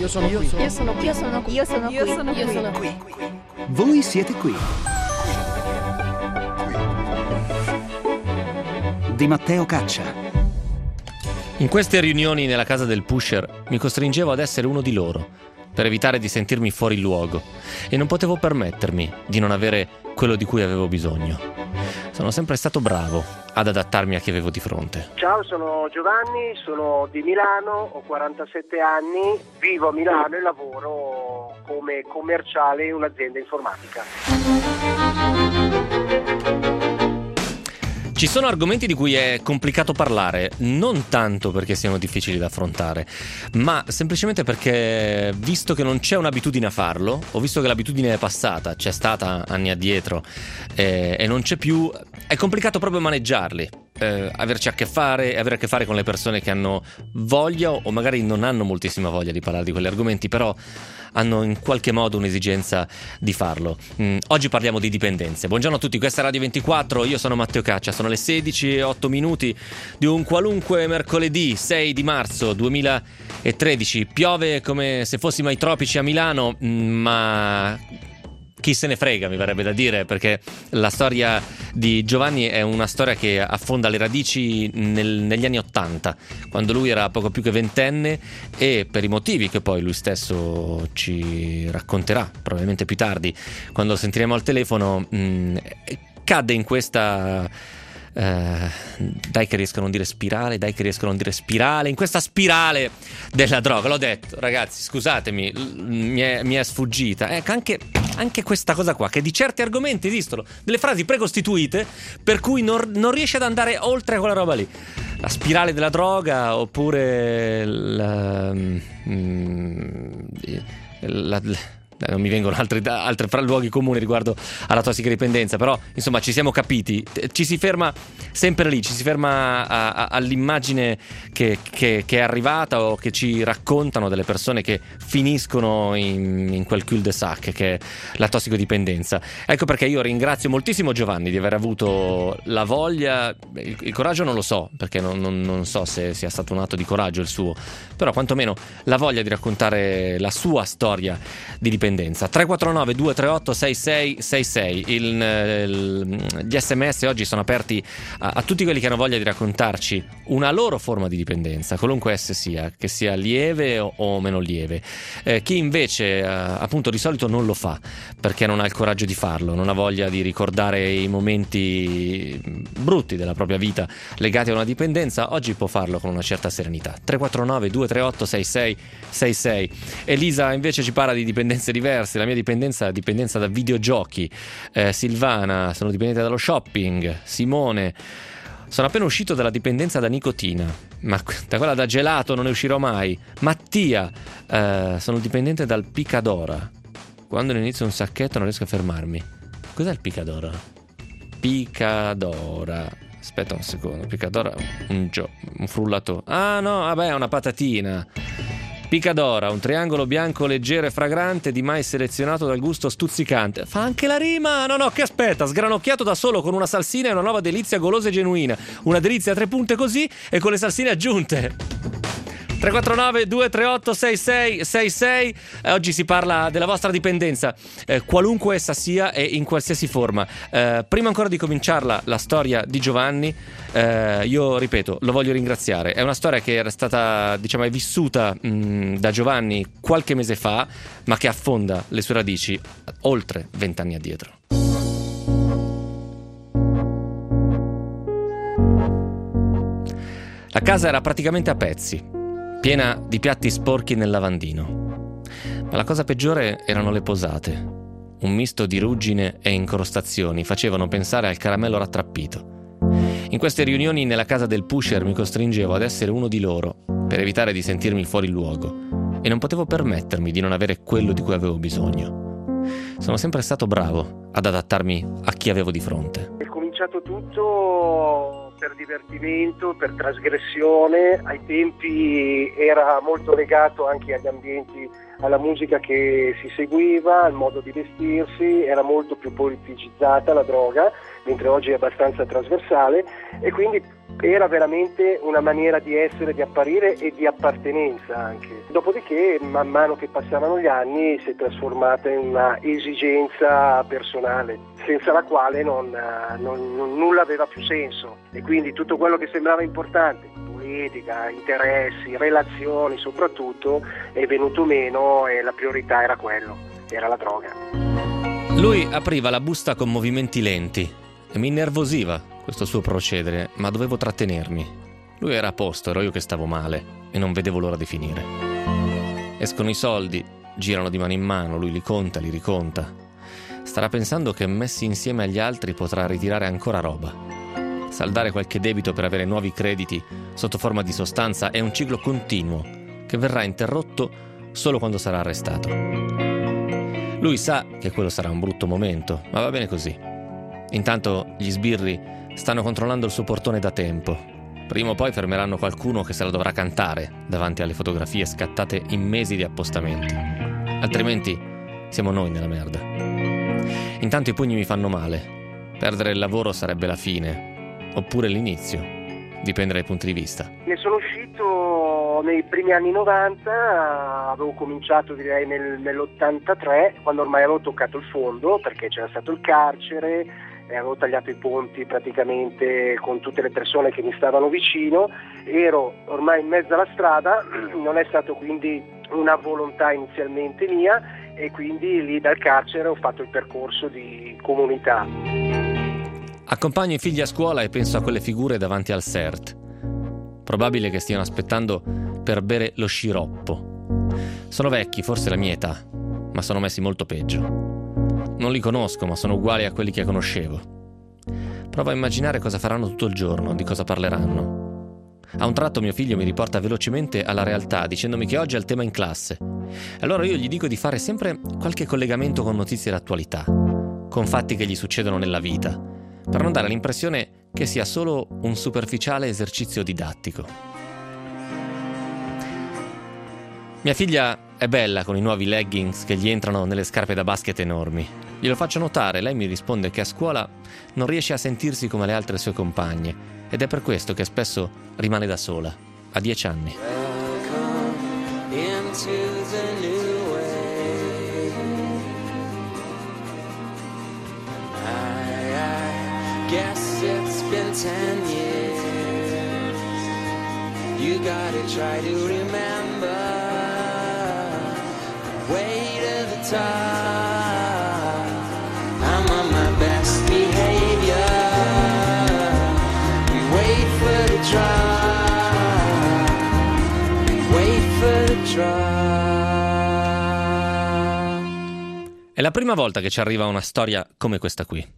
Io sono qui. Io sono qui. Io sono qui. Io sono qui. Io sono qui. Io sono qui. Voi siete qui. Di Matteo Caccia. In queste riunioni nella casa del pusher mi costringevo ad essere uno di loro, per evitare di sentirmi fuori luogo, e non potevo permettermi di non avere quello di cui avevo bisogno. Sono sempre stato bravo ad adattarmi a chi avevo di fronte. Ciao, sono Giovanni, sono di Milano, ho 47 anni, vivo a Milano e lavoro come commerciale in un'azienda informatica. Ci sono argomenti di cui è complicato parlare, non tanto perché siano difficili da affrontare, ma semplicemente perché, visto che non c'è un'abitudine a farlo, o visto che l'abitudine è passata, c'è stata anni addietro e non c'è più, è complicato proprio maneggiarli. Averci a che fare, avere a che fare con le persone che hanno voglia o magari non hanno moltissima voglia di parlare di quegli argomenti, però hanno in qualche modo un'esigenza di farlo. Oggi parliamo di dipendenze. Buongiorno a tutti, questa è Radio 24, io sono Matteo Caccia, sono le 16:08 di un qualunque mercoledì 6 di marzo 2013. Piove come se fossimo ai tropici a Milano, ma chi se ne frega, mi verrebbe da dire, perché la storia di Giovanni è una storia che affonda le radici negli anni '80, quando lui era poco più che ventenne, e per i motivi che poi lui stesso ci racconterà probabilmente più tardi, quando lo sentiremo al telefono, cadde in questa dai che riesco a non dire spirale, in questa spirale della droga. L'ho detto, ragazzi, scusatemi, mi è sfuggita. Anche questa cosa qua, che di certi argomenti esistono delle frasi precostituite per cui non riesce ad andare oltre quella roba lì. La spirale della droga, oppure non mi vengono altri luoghi comuni riguardo alla tossicodipendenza, però insomma ci siamo capiti. Ci si ferma sempre lì, ci si ferma all'immagine che è arrivata o che ci raccontano delle persone che finiscono in quel cul-de-sac che è la tossicodipendenza. Ecco perché io ringrazio moltissimo Giovanni di aver avuto la voglia, il coraggio non lo so, perché non so se sia stato un atto di coraggio il suo, però quantomeno la voglia di raccontare la sua storia di dipendenza. 349 238 6666. Gli SMS oggi sono aperti a tutti quelli che hanno voglia di raccontarci una loro forma di dipendenza, qualunque essa sia, che sia lieve o meno lieve. Chi invece appunto di solito non lo fa perché non ha il coraggio di farlo, non ha voglia di ricordare i momenti brutti della propria vita legati a una dipendenza, oggi può farlo con una certa serenità. 349 238 6666. Elisa invece ci parla di dipendenze diverse. La mia dipendenza da videogiochi. Silvana, sono dipendente dallo shopping. Simone, sono appena uscito dalla dipendenza da nicotina, ma da quella da gelato non ne uscirò mai. Mattia, sono dipendente dal picadora. Quando ne inizio un sacchetto non riesco a fermarmi. Cos'è il picadora? Aspetta un secondo. Picadora, un frullato. Ah no, vabbè, è una patatina. Picadora, un triangolo bianco leggero e fragrante di mais selezionato dal gusto stuzzicante. Fa anche la rima! No, che aspetta, sgranocchiato da solo con una salsina e una nuova delizia golosa e genuina. Una delizia a 3 punte così e con le salsine aggiunte. 349 238 6666. Oggi si parla della vostra dipendenza, qualunque essa sia e in qualsiasi forma. Prima ancora di cominciarla, la storia di Giovanni, io ripeto, lo voglio ringraziare. È una storia che era stata, è vissuta da Giovanni qualche mese fa, ma che affonda le sue radici oltre 20 anni addietro. La casa era praticamente a pezzi, piena di piatti sporchi nel lavandino. Ma la cosa peggiore erano le posate. Un misto di ruggine e incrostazioni facevano pensare al caramello rattrappito. In queste riunioni nella casa del pusher mi costringevo ad essere uno di loro, per evitare di sentirmi fuori luogo, e non potevo permettermi di non avere quello di cui avevo bisogno. Sono sempre stato bravo ad adattarmi a chi avevo di fronte. È cominciato tutto per divertimento, per trasgressione. Ai tempi era molto legato anche agli ambienti, alla musica che si seguiva, al modo di vestirsi, era molto più politicizzata la droga, mentre oggi è abbastanza trasversale, e quindi Era veramente una maniera di essere, di apparire e di appartenenza anche. Dopodiché, man mano che passavano gli anni, si è trasformata in una esigenza personale, senza la quale nulla aveva più senso. E quindi tutto quello che sembrava importante, politica, interessi, relazioni soprattutto, è venuto meno e la priorità era era la droga. Lui apriva la busta con movimenti lenti e mi innervosiva questo suo procedere, ma dovevo trattenermi. Lui era a posto, ero io che stavo male e non vedevo l'ora di finire. Escono i soldi, girano di mano in mano, lui li conta, li riconta. Starà pensando che messi insieme agli altri potrà ritirare ancora roba. Saldare qualche debito per avere nuovi crediti sotto forma di sostanza è un ciclo continuo che verrà interrotto solo quando sarà arrestato. Lui sa che quello sarà un brutto momento, ma va bene così. Intanto gli sbirri stanno controllando il suo portone da tempo. Prima o poi fermeranno qualcuno che se la dovrà cantare davanti alle fotografie scattate in mesi di appostamenti. Altrimenti siamo noi nella merda. Intanto i pugni mi fanno male. Perdere il lavoro sarebbe la fine, oppure l'inizio. Dipende dai punti di vista. Ne sono uscito nei primi anni 90, avevo cominciato direi nell'83, quando ormai avevo toccato il fondo, perché c'era stato il carcere, e avevo tagliato i ponti praticamente con tutte le persone che mi stavano vicino, ero ormai in mezzo alla strada, non è stato quindi una volontà inizialmente mia, e quindi lì dal carcere ho fatto il percorso di comunità. Accompagno i figli a scuola e penso a quelle figure davanti al CERT. Probabile che stiano aspettando per bere lo sciroppo. Sono vecchi, forse la mia età, ma sono messi molto peggio. Non li conosco, ma sono uguali a quelli che conoscevo. Provo a immaginare cosa faranno tutto il giorno, di cosa parleranno. A un tratto mio figlio mi riporta velocemente alla realtà, dicendomi che oggi è il tema in classe. Allora io gli dico di fare sempre qualche collegamento con notizie d'attualità, con fatti che gli succedono nella vita, per non dare l'impressione che sia solo un superficiale esercizio didattico. Mia figlia è bella con i nuovi leggings che gli entrano nelle scarpe da basket enormi. Glielo faccio notare, lei mi risponde che a scuola non riesce a sentirsi come le altre sue compagne ed è per questo che spesso rimane da sola, a 10 anni. Guess it's been 10 years. You gotta try to remember. Way to the top. I'm on my best behavior. We wait for the drop. We wait for the drop. È la prima volta che ci arriva una storia come questa qui.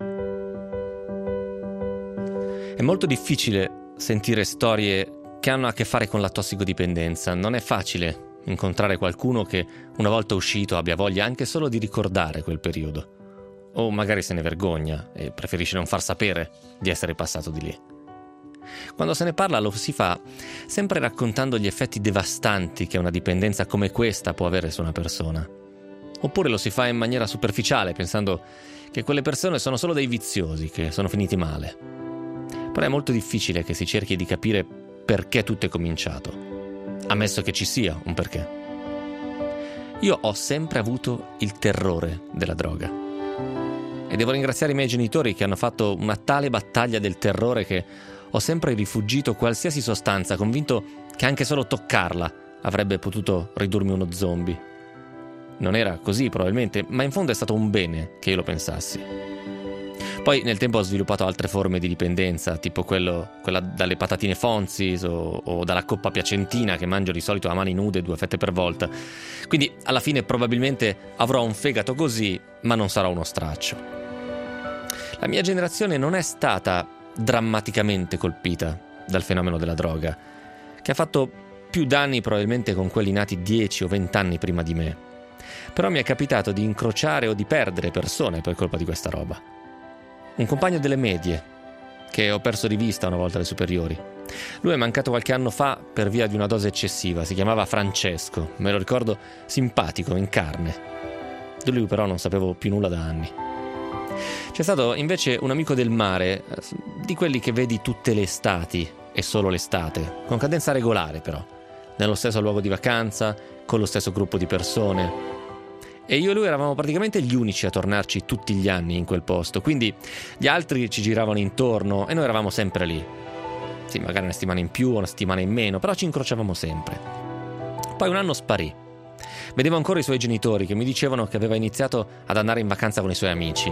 È molto difficile sentire storie che hanno a che fare con la tossicodipendenza. Non è facile incontrare qualcuno che una volta uscito abbia voglia anche solo di ricordare quel periodo. O magari se ne vergogna e preferisce non far sapere di essere passato di lì. Quando se ne parla lo si fa sempre raccontando gli effetti devastanti che una dipendenza come questa può avere su una persona. Oppure lo si fa in maniera superficiale, pensando che quelle persone sono solo dei viziosi, che sono finiti male. Però è molto difficile che si cerchi di capire perché tutto è cominciato, ammesso che ci sia un perché. Io ho sempre avuto il terrore della droga e devo ringraziare i miei genitori che hanno fatto una tale battaglia del terrore che ho sempre rifuggito qualsiasi sostanza, convinto che anche solo toccarla avrebbe potuto ridurmi uno zombie. Non era così probabilmente, ma in fondo è stato un bene che io lo pensassi. Poi nel tempo ho sviluppato altre forme di dipendenza, tipo quella dalle patatine Fonzi's o dalla coppa piacentina che mangio di solito a mani nude 2 fette per volta. Quindi alla fine probabilmente avrò un fegato così, ma non sarò uno straccio. La mia generazione non è stata drammaticamente colpita dal fenomeno della droga, che ha fatto più danni probabilmente con quelli nati 10 o 20 anni prima di me. Però mi è capitato di incrociare o di perdere persone per colpa di questa roba. Un compagno delle medie, che ho perso di vista una volta alle superiori. Lui è mancato qualche anno fa per via di una dose eccessiva, si chiamava Francesco, me lo ricordo simpatico, in carne. Di lui però non sapevo più nulla da anni. C'è stato invece un amico del mare, di quelli che vedi tutte le estati, e solo l'estate, con cadenza regolare però, nello stesso luogo di vacanza, con lo stesso gruppo di persone. E io e lui eravamo praticamente gli unici a tornarci tutti gli anni in quel posto, quindi gli altri ci giravano intorno e noi eravamo sempre lì. Sì, magari una settimana in più o una settimana in meno, però ci incrociavamo sempre. Poi un anno sparì. Vedevo ancora i suoi genitori che mi dicevano che aveva iniziato ad andare in vacanza con i suoi amici.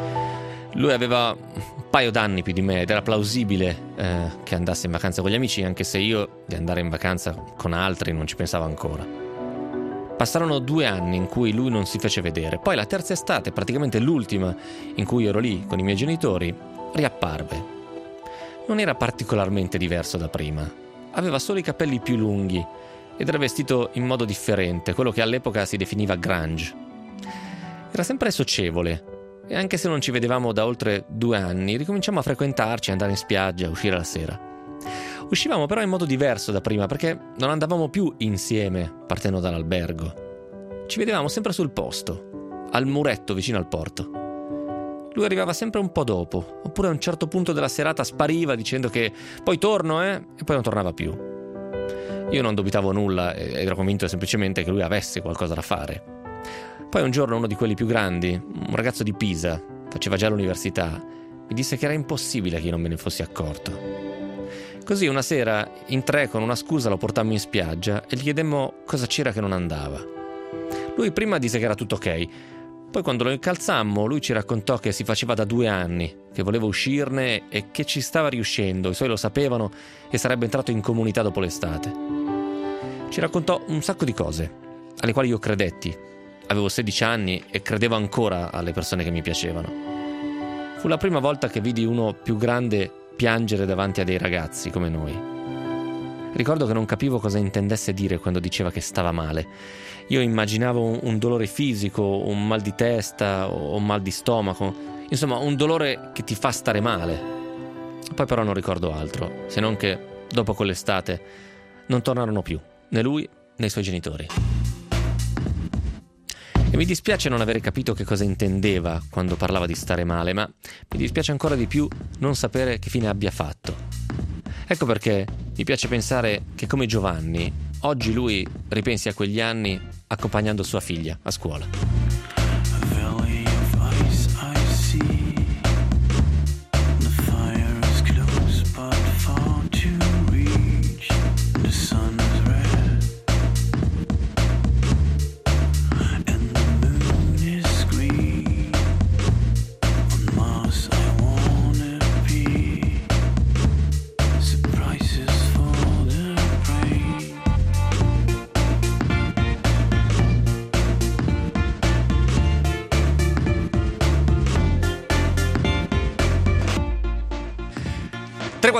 Lui aveva un paio d'anni più di me ed era plausibile che andasse in vacanza con gli amici, anche se io di andare in vacanza con altri non ci pensavo ancora. Passarono 2 anni in cui lui non si fece vedere. Poi la terza estate, praticamente l'ultima in cui ero lì con i miei genitori, riapparve. Non era particolarmente diverso da prima. Aveva solo i capelli più lunghi ed era vestito in modo differente, quello che all'epoca si definiva grunge. Era sempre socievole e anche se non ci vedevamo da oltre 2 anni, ricominciamo a frequentarci, andare in spiaggia, uscire la sera. Uscivamo però in modo diverso da prima perché non andavamo più insieme partendo dall'albergo. Ci vedevamo sempre sul posto, al muretto vicino al porto. Lui arrivava sempre un po' dopo, oppure a un certo punto della serata spariva dicendo che poi torno, e poi non tornava più. Io non dubitavo nulla ed ero convinto semplicemente che lui avesse qualcosa da fare. Poi un giorno uno di quelli più grandi, un ragazzo di Pisa, faceva già l'università, mi disse che era impossibile che io non me ne fossi accorto. Così una sera, in 3 con una scusa, lo portammo in spiaggia e gli chiedemmo cosa c'era che non andava. Lui prima disse che era tutto ok, poi quando lo incalzammo lui ci raccontò che si faceva da 2 anni, che voleva uscirne e che ci stava riuscendo, i suoi lo sapevano e sarebbe entrato in comunità dopo l'estate. Ci raccontò un sacco di cose, alle quali io credetti. Avevo 16 anni e credevo ancora alle persone che mi piacevano. Fu la prima volta che vidi uno più grande piangere davanti a dei ragazzi come noi. Ricordo che non capivo cosa intendesse dire quando diceva che stava male. Io immaginavo un dolore fisico, un mal di testa o un mal di stomaco, insomma un dolore che ti fa stare male. Poi però non ricordo altro, se non che dopo quell'estate non tornarono più, né lui né i suoi genitori. E mi dispiace non avere capito che cosa intendeva quando parlava di stare male, ma mi dispiace ancora di più non sapere che fine abbia fatto. Ecco perché mi piace pensare che come Giovanni, oggi lui ripensi a quegli anni accompagnando sua figlia a scuola. ...349-238-6666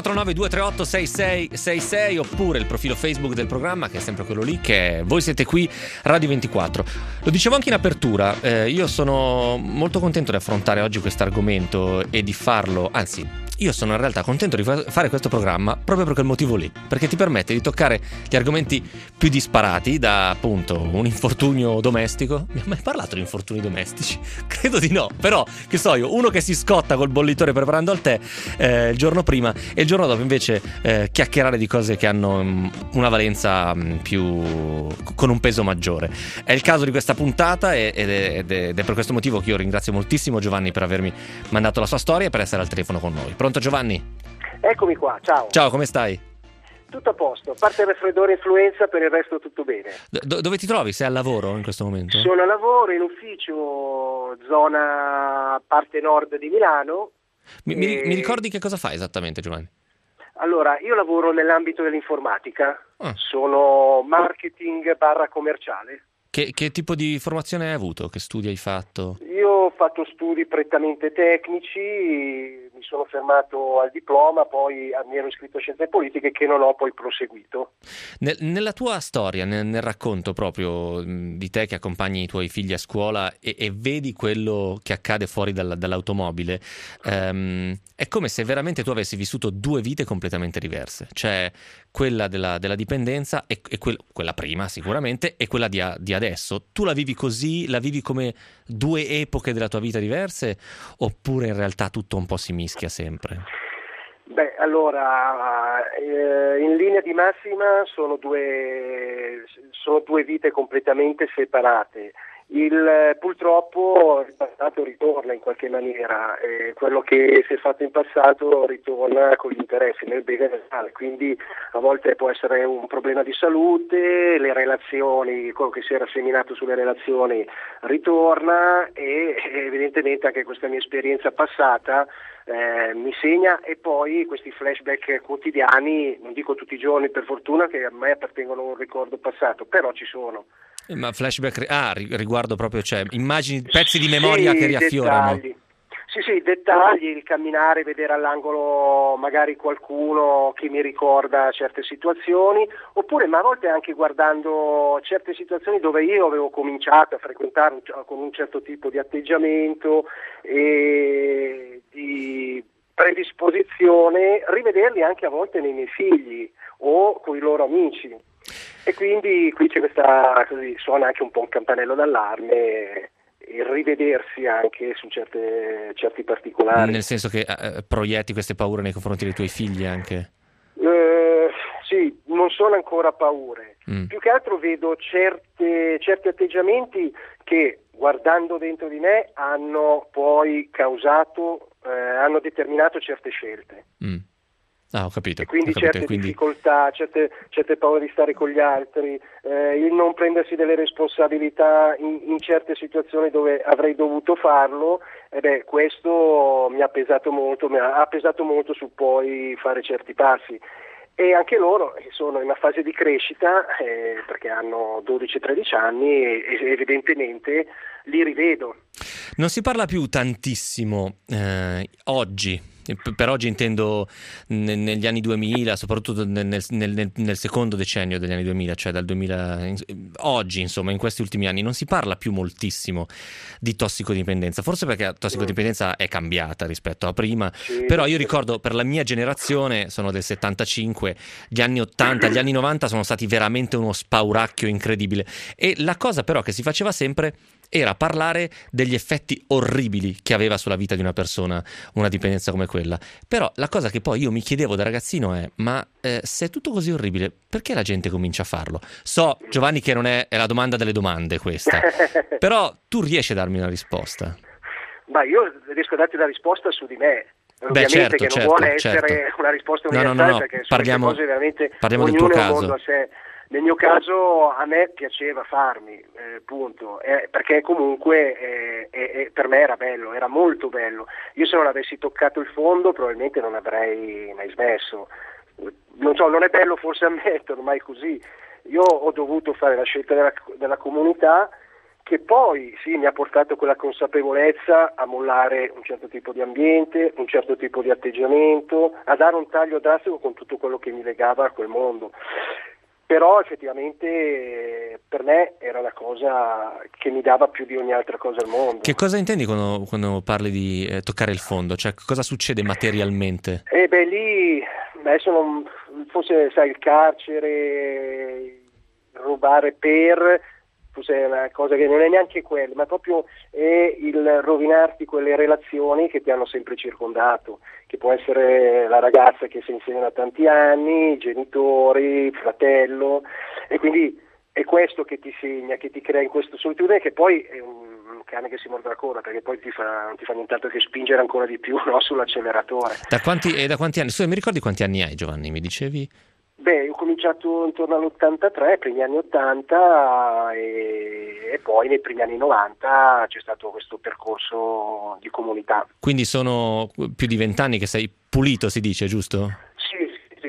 oppure il profilo Facebook del programma, che è sempre quello lì, che è Voi siete qui, Radio 24. Lo dicevo anche in apertura, io sono molto contento di affrontare oggi questo argomento e di farlo, anzi... Io sono in realtà contento di fare questo programma proprio per quel motivo lì, perché ti permette di toccare gli argomenti più disparati, da appunto un infortunio domestico. Mi ha mai parlato di infortuni domestici? Credo di no, però che so io, uno che si scotta col bollitore preparando il tè il giorno prima e il giorno dopo invece chiacchierare di cose che hanno una valenza più con un peso maggiore. È il caso di questa puntata ed è per questo motivo che io ringrazio moltissimo Giovanni per avermi mandato la sua storia e per essere al telefono con noi. Pronto Giovanni? Eccomi qua, ciao. Ciao, come stai? Tutto a posto, a parte il raffreddore e influenza, per il resto tutto bene. Dove ti trovi? Sei al lavoro in questo momento? Sono a lavoro in ufficio, zona parte nord di Milano. Mi ricordi che cosa fai esattamente, Giovanni? Allora, io lavoro nell'ambito dell'informatica, sono marketing / commerciale. Che tipo di formazione hai avuto? Che studi hai fatto? Io ho fatto studi prettamente tecnici, mi sono fermato al diploma, poi mi ero iscritto a Scienze Politiche che non ho poi proseguito. Nella tua storia, nel racconto proprio di te che accompagni i tuoi figli a scuola e vedi quello che accade fuori dall'automobile, è come se veramente tu avessi vissuto 2 vite completamente diverse, cioè quella della dipendenza e quella prima sicuramente e quella di adesso. Tu la vivi così? La vivi come 2 epoche della tua vita diverse oppure in realtà tutto un po' si mischia sempre? Beh, allora, in linea di massima sono due vite completamente separate. Purtroppo il passato ritorna in qualche maniera, quello che si è fatto in passato ritorna con gli interessi nel bene e nel male, quindi a volte può essere un problema di salute, le relazioni, quello che si era seminato sulle relazioni ritorna e evidentemente anche questa mia esperienza passata mi segna, e poi questi flashback quotidiani, non dico tutti i giorni per fortuna, che a me appartengono a un ricordo passato, però ci sono. Ma flashback, riguardo proprio, cioè immagini, pezzi di memoria che riaffiorano. Dettagli. Sì, dettagli, il camminare, vedere all'angolo magari qualcuno che mi ricorda certe situazioni, oppure ma a volte anche guardando certe situazioni dove io avevo cominciato a frequentare con un certo tipo di atteggiamento e di predisposizione, rivederli anche a volte nei miei figli o con i loro amici. E quindi qui c'è questa, così suona anche un po' un campanello d'allarme, il rivedersi anche su certi particolari. Nel senso che proietti queste paure nei confronti dei tuoi figli anche? Sì, non sono ancora paure. Più che altro vedo certi atteggiamenti che, guardando dentro di me, hanno poi hanno determinato certe scelte. Ho capito. E quindi certe difficoltà, certe paure di stare con gli altri, il non prendersi delle responsabilità in certe situazioni dove avrei dovuto farlo, questo mi ha pesato molto sul poi fare certi passi. E anche loro sono in una fase di crescita, perché hanno 12-13 anni e evidentemente li rivedo. Non si parla più tantissimo oggi. Per oggi intendo negli anni 2000, soprattutto nel secondo decennio degli anni 2000, cioè dal 2000 oggi, insomma, in questi ultimi anni non si parla più moltissimo di tossicodipendenza, forse perché la tossicodipendenza è cambiata rispetto a prima, però io ricordo, per la mia generazione, sono del 75, gli anni 80, gli anni 90 sono stati veramente uno spauracchio incredibile, e la cosa però che si faceva sempre era parlare degli effetti orribili che aveva sulla vita di una persona una dipendenza come quella. Però la cosa che poi io mi chiedevo da ragazzino è: ma se è tutto così orribile, perché la gente comincia a farlo? So, Giovanni, che non è la domanda delle domande questa, però tu riesci a darmi una risposta? Ma io riesco a darti una risposta su di me. Ovviamente che non vuole essere una risposta universale, no, perché parliamo cose veramente del tuo ognuno è un caso. mondo a sé. Nel mio caso a me piaceva farmi, punto, perché comunque per me era bello, era molto bello. Io, se non avessi toccato il fondo, probabilmente non avrei mai smesso. Non so, non è bello forse ammetterlo, ormai così. Io ho dovuto fare la scelta della comunità, che poi sì mi ha portato quella consapevolezza a mollare un certo tipo di ambiente, un certo tipo di atteggiamento, a dare un taglio drastico con tutto quello che mi legava a quel mondo. Però effettivamente per me era la cosa che mi dava più di ogni altra cosa al mondo. Che cosa intendi quando parli di toccare il fondo? Cioè, cosa succede materialmente? Lì adesso forse sai, il carcere, rubare forse è una cosa che non è neanche quello, ma proprio è il rovinarti quelle relazioni che ti hanno sempre circondato, che può essere la ragazza che sei insieme da tanti anni, i genitori, il fratello, e quindi è questo che ti segna, che ti crea in questa solitudine, che poi è un cane che si morde la coda, perché poi non ti fa nient'altro che spingere ancora di più, no, sull'acceleratore. Da quanti anni? Mi ricordi quanti anni hai, Giovanni? Mi dicevi? Ho cominciato intorno all'83, primi anni 80, e poi nei primi anni 90 c'è stato questo percorso di comunità. Quindi sono più di 20 anni che sei pulito, si dice, giusto? Sì.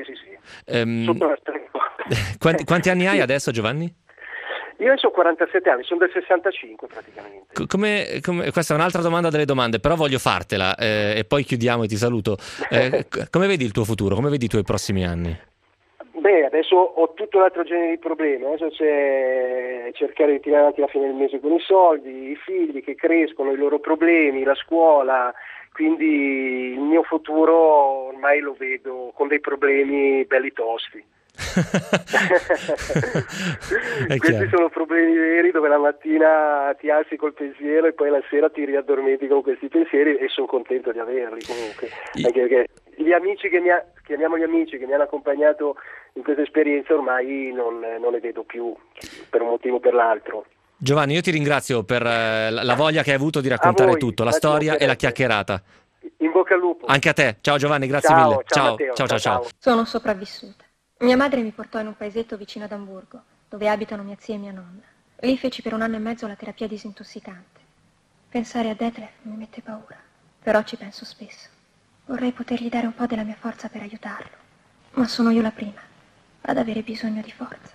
Sotto la quanti anni hai adesso, Giovanni? Io adesso ho 47 anni, sono del 65 praticamente. Come, questa è un'altra domanda delle domande, però voglio fartela e poi chiudiamo e ti saluto. Come vedi il tuo futuro? Come vedi i tuoi prossimi anni? Adesso ho tutto un altro genere di problemi. Adesso c'è cercare di tirare avanti la fine del mese con i soldi, i figli che crescono, i loro problemi, la scuola, quindi il mio futuro ormai lo vedo con dei problemi belli tosti. Questi sono problemi veri, dove la mattina ti alzi col pensiero e poi la sera ti riaddormenti con questi pensieri, e sono contento di averli comunque, anche perché gli amici chiamiamoli amici che mi hanno accompagnato in questa esperienza ormai non ne vedo più per un motivo o per l'altro. Giovanni, io ti ringrazio per la voglia che hai avuto di raccontare tutto, la storia e la chiacchierata. In bocca al lupo. Anche a te. Ciao Giovanni, grazie mille. Ciao, Ciao, Matteo, ciao. Sono sopravvissuta. Mia madre mi portò in un paesetto vicino ad Amburgo, dove abitano mia zia e mia nonna. Lì feci per 1 anno e mezzo la terapia disintossicante. Pensare a Detlef mi mette paura, però ci penso spesso. Vorrei potergli dare un po' della mia forza per aiutarlo, ma sono io la prima ad avere bisogno di forza.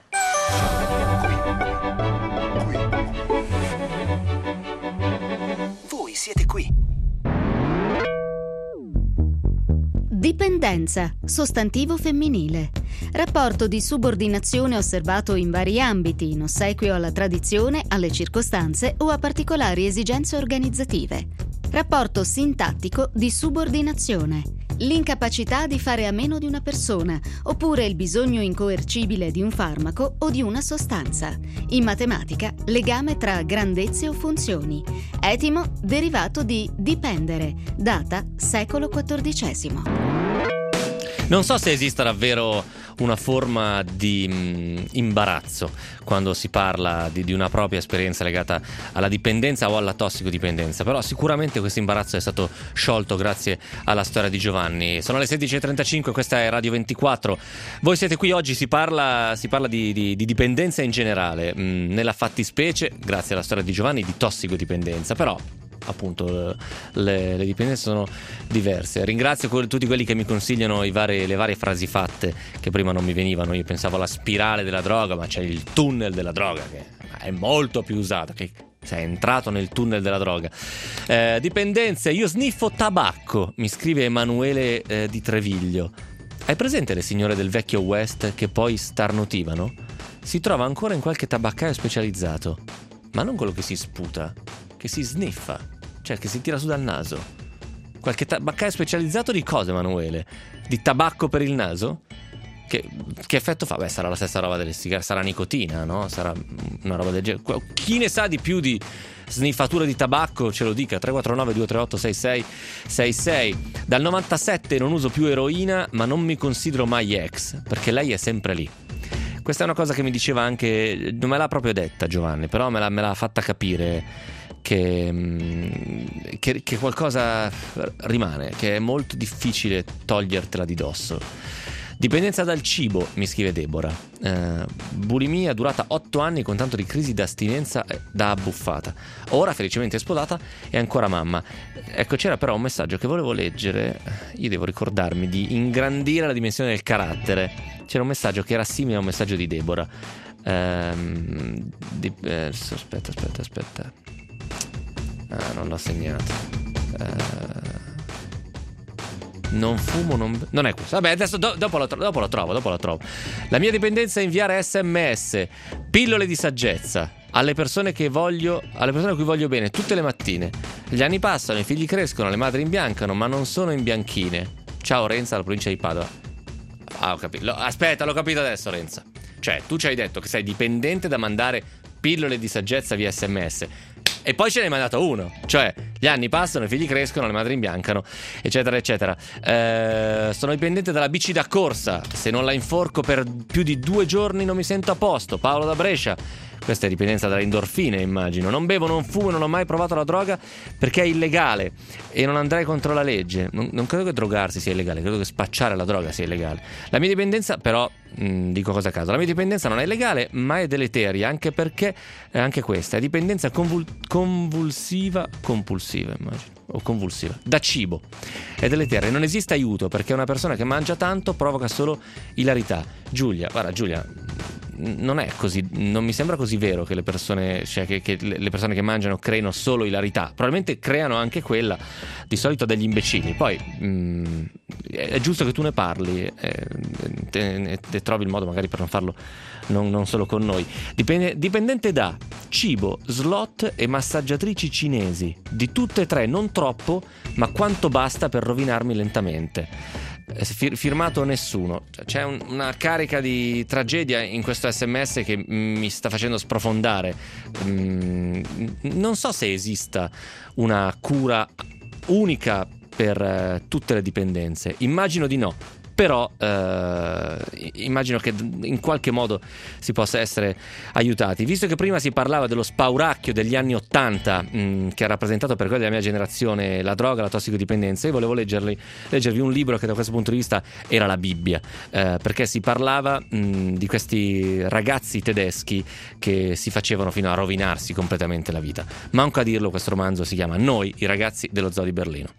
Voi siete qui. Dipendenza, sostantivo femminile. Rapporto di subordinazione osservato in vari ambiti, in ossequio alla tradizione, alle circostanze o a particolari esigenze organizzative. Rapporto sintattico di subordinazione. L'incapacità di fare a meno di una persona, oppure il bisogno incoercibile di un farmaco o di una sostanza. In matematica, legame tra grandezze o funzioni. Etimo derivato di dipendere, data secolo XIV. Non so se esista davvero una forma di imbarazzo quando si parla di una propria esperienza legata alla dipendenza o alla tossicodipendenza, però sicuramente questo imbarazzo è stato sciolto grazie alla storia di Giovanni. Sono le 16.35, questa è Radio 24. Voi siete qui, oggi si parla di dipendenza in generale, nella fattispecie, grazie alla storia di Giovanni, di tossicodipendenza, però appunto le dipendenze sono diverse. Ringrazio tutti quelli che mi consigliano le varie frasi fatte che prima non mi venivano. Io pensavo alla spirale della droga, ma c'è il tunnel della droga che è molto più usato, che sei entrato nel tunnel della droga. Dipendenze, io sniffo tabacco, mi scrive Emanuele di Treviglio. Hai presente le signore del vecchio West che poi starnutivano? Si trova ancora in qualche tabaccaio specializzato, ma non quello che si sputa, che si sniffa, cioè che si tira su dal naso. Qualche tabaccaio specializzato di cosa, Emanuele? Di tabacco per il naso? Che effetto fa? Beh, sarà la stessa roba delle sigarette, sarà nicotina, no? Sarà una roba del genere. Chi ne sa di più di sniffatura di tabacco ce lo dica. 349 238 6666. Dal 97 non uso più eroina, ma non mi considero mai ex, perché lei è sempre lì. Questa è una cosa che mi diceva anche, non me l'ha proprio detta Giovanni, però me l'ha fatta capire che qualcosa rimane, che è molto difficile togliertela di dosso. Dipendenza dal cibo, mi scrive Deborah. Bulimia durata 8 anni con tanto di crisi d'astinenza da abbuffata. Ora felicemente sposata e ancora mamma. Ecco, c'era però un messaggio che volevo leggere. Io devo ricordarmi di ingrandire la dimensione del carattere. C'era un messaggio che era simile a un messaggio di Deborah. Aspetta. Non l'ho segnato. Non fumo, non è questo. Vabbè, adesso dopo lo trovo. La mia dipendenza è inviare SMS, pillole di saggezza alle persone a cui voglio bene tutte le mattine. Gli anni passano, i figli crescono, le madri imbiancano, ma non sono imbianchine. Ciao Renza, dalla provincia di Padova. Ho capito. Aspetta, l'ho capito adesso, Renza. Cioè, tu ci hai detto che sei dipendente da mandare pillole di saggezza via SMS. E poi ce ne hai mandato uno, cioè gli anni passano, i figli crescono, le madri imbiancano, eccetera eccetera. Sono dipendente dalla bici da corsa, se non la inforco per più di 2 giorni non mi sento a posto. Paolo da Brescia. Questa è dipendenza dalle endorfine, immagino. Non bevo, non fumo, non ho mai provato la droga perché è illegale e non andrei contro la legge. Non credo che drogarsi sia illegale, credo che spacciare la droga sia illegale. La mia dipendenza, però, dico cosa a caso, la mia dipendenza non è illegale, ma è deleteria, anche perché anche questa è dipendenza compulsiva, immagino, o convulsiva, da cibo. È deleteria, non esiste aiuto perché una persona che mangia tanto provoca solo ilarità. Giulia, non è così, non mi sembra così vero che le persone, cioè che le persone che mangiano creino solo ilarità. Probabilmente creano anche quella, di solito degli imbecilli. Poi è giusto che tu ne parli e trovi il modo magari per non farlo non solo con noi. Dipendente da cibo, slot e massaggiatrici cinesi, di tutte e tre, non troppo, ma quanto basta per rovinarmi lentamente. firmato nessuno. Cioè, c'è una carica di tragedia in questo SMS che mi sta facendo sprofondare. Non so se esista una cura unica per tutte le dipendenze, immagino di no, però immagino che in qualche modo si possa essere aiutati. Visto che prima si parlava dello spauracchio degli anni '80 che ha rappresentato per quelli della mia generazione la droga, la tossicodipendenza, io volevo leggervi un libro che da questo punto di vista era la Bibbia, perché si parlava di questi ragazzi tedeschi che si facevano fino a rovinarsi completamente la vita. Manco a dirlo, questo romanzo si chiama Noi, i ragazzi dello zoo di Berlino.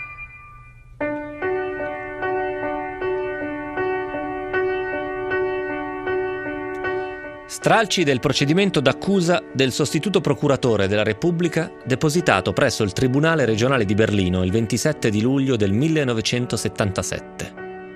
Stralci del procedimento d'accusa del sostituto procuratore della Repubblica depositato presso il Tribunale regionale di Berlino il 27 di luglio del 1977.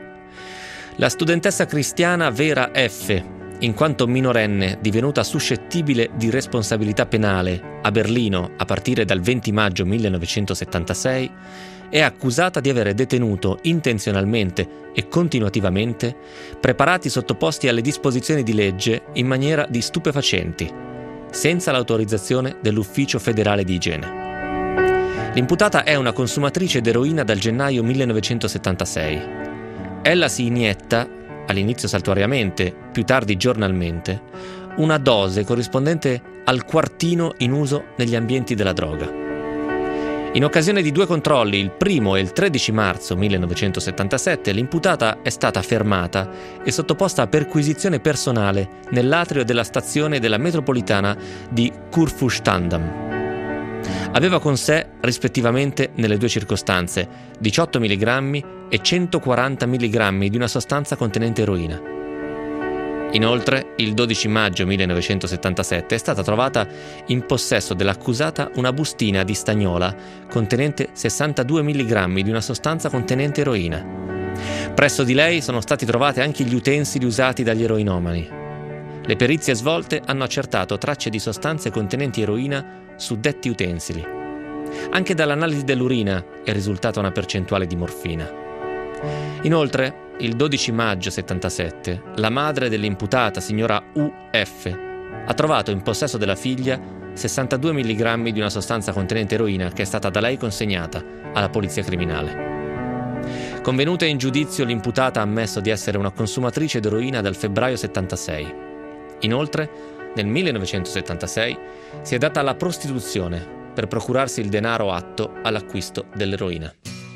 La studentessa cristiana Vera F., in quanto minorenne divenuta suscettibile di responsabilità penale a Berlino a partire dal 20 maggio 1976, è accusata di avere detenuto intenzionalmente e continuativamente preparati sottoposti alle disposizioni di legge in maniera di stupefacenti, senza l'autorizzazione dell'Ufficio federale di igiene. L'imputata è una consumatrice d'eroina dal gennaio 1976. Ella si inietta, all'inizio saltuariamente, più tardi giornalmente, una dose corrispondente al quartino in uso negli ambienti della droga. In occasione di 2 controlli, il 1 e il 13 marzo 1977, l'imputata è stata fermata e sottoposta a perquisizione personale nell'atrio della stazione della metropolitana di Kurfürstendamm. Aveva con sé, rispettivamente nelle 2 circostanze, 18 mg e 140 mg di una sostanza contenente eroina. Inoltre, il 12 maggio 1977 è stata trovata in possesso dell'accusata una bustina di stagnola contenente 62 mg di una sostanza contenente eroina. Presso di lei sono stati trovati anche gli utensili usati dagli eroinomani. Le perizie svolte hanno accertato tracce di sostanze contenenti eroina su detti utensili. Anche dall'analisi dell'urina è risultata una percentuale di morfina. Inoltre, il 12 maggio 77, la madre dell'imputata, signora U.F., ha trovato in possesso della figlia 62 mg di una sostanza contenente eroina che è stata da lei consegnata alla polizia criminale. Convenuta in giudizio, l'imputata ha ammesso di essere una consumatrice d'eroina dal febbraio 76. Inoltre, nel 1976 si è data alla prostituzione per procurarsi il denaro atto all'acquisto dell'eroina.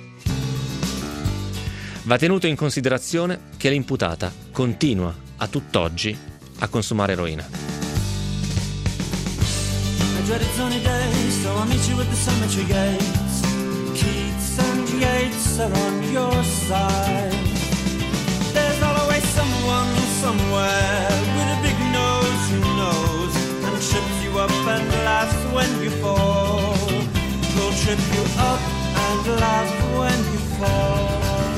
Va tenuto in considerazione che l'imputata continua a tutt'oggi a consumare eroina. I dreaded sunny days, so I meet you at the cemetery gates. Keats and Yeats are on your side. There's always someone somewhere with a big nose who knows and trips you up and laughs when you fall. He'll trip you up and laugh when you fall.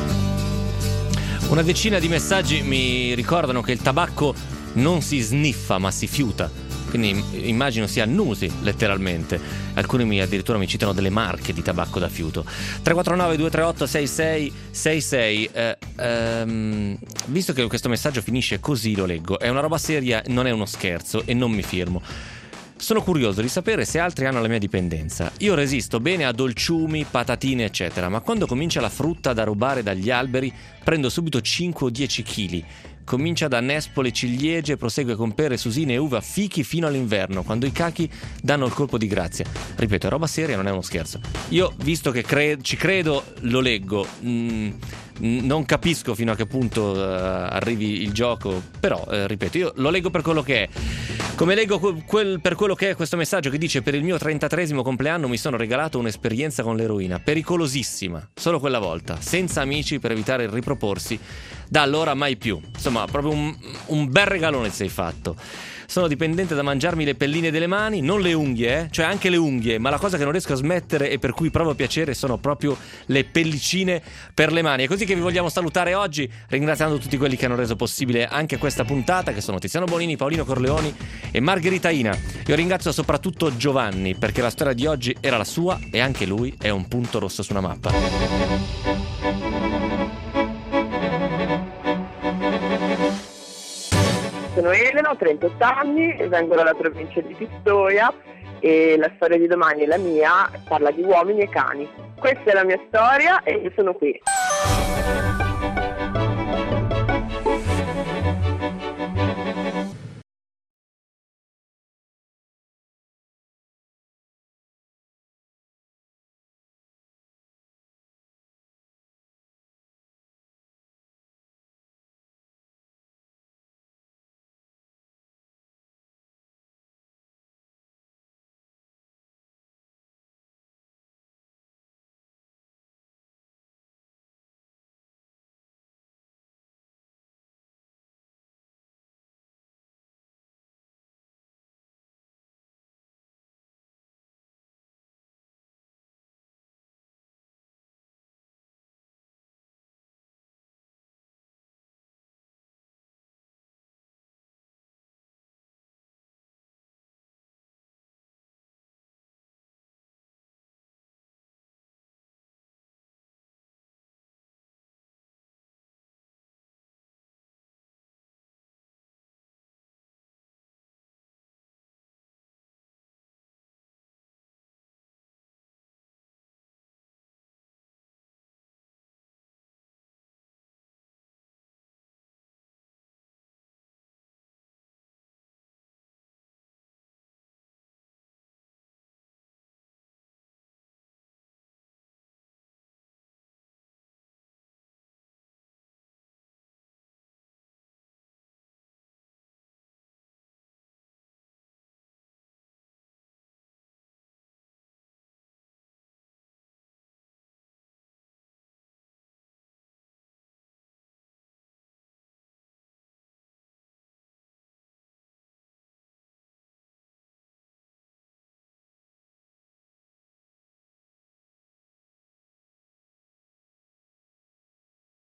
Una decina di messaggi mi ricordano che il tabacco non si sniffa ma si fiuta, quindi immagino si annusi letteralmente. Alcuni addirittura mi citano delle marche di tabacco da fiuto. 349-238-6666. Visto che questo messaggio finisce così, lo leggo. È una roba seria, non è uno scherzo e non mi firmo. Sono curioso di sapere se altri hanno la mia dipendenza. Io resisto bene a dolciumi, patatine, eccetera, ma quando comincia la frutta da rubare dagli alberi, prendo subito 5 o 10 kg. Comincia da nespole, ciliegie, prosegue con pere, susine e uva, fichi fino all'inverno, quando i cachi danno il colpo di grazia. Ripeto, è roba seria, non è uno scherzo. Io, visto che ci credo, lo leggo. Non capisco fino a che punto arrivi il gioco, però ripeto, io lo leggo per quello che è. Come leggo per quello che è questo messaggio che dice: per il mio 33esimo compleanno mi sono regalato un'esperienza con l'eroina, pericolosissima, solo quella volta, senza amici per evitare il riproporsi, da allora mai più. Insomma, proprio un bel regalone sei fatto. Sono dipendente da mangiarmi le pelline delle mani, non le unghie, cioè anche le unghie, ma la cosa che non riesco a smettere e per cui provo piacere sono proprio le pellicine per le mani. È così che vi vogliamo salutare oggi, ringraziando tutti quelli che hanno reso possibile anche questa puntata, che sono Tiziano Bonini, Paolino Corleoni e Margherita Ina. Io ringrazio soprattutto Giovanni, perché la storia di oggi era la sua e anche lui è un punto rosso su una mappa. sono Elena, ho 38 anni, vengo dalla provincia di Pistoia e la storia di domani è la mia, parla di uomini e cani. Questa è la mia storia e io sono qui.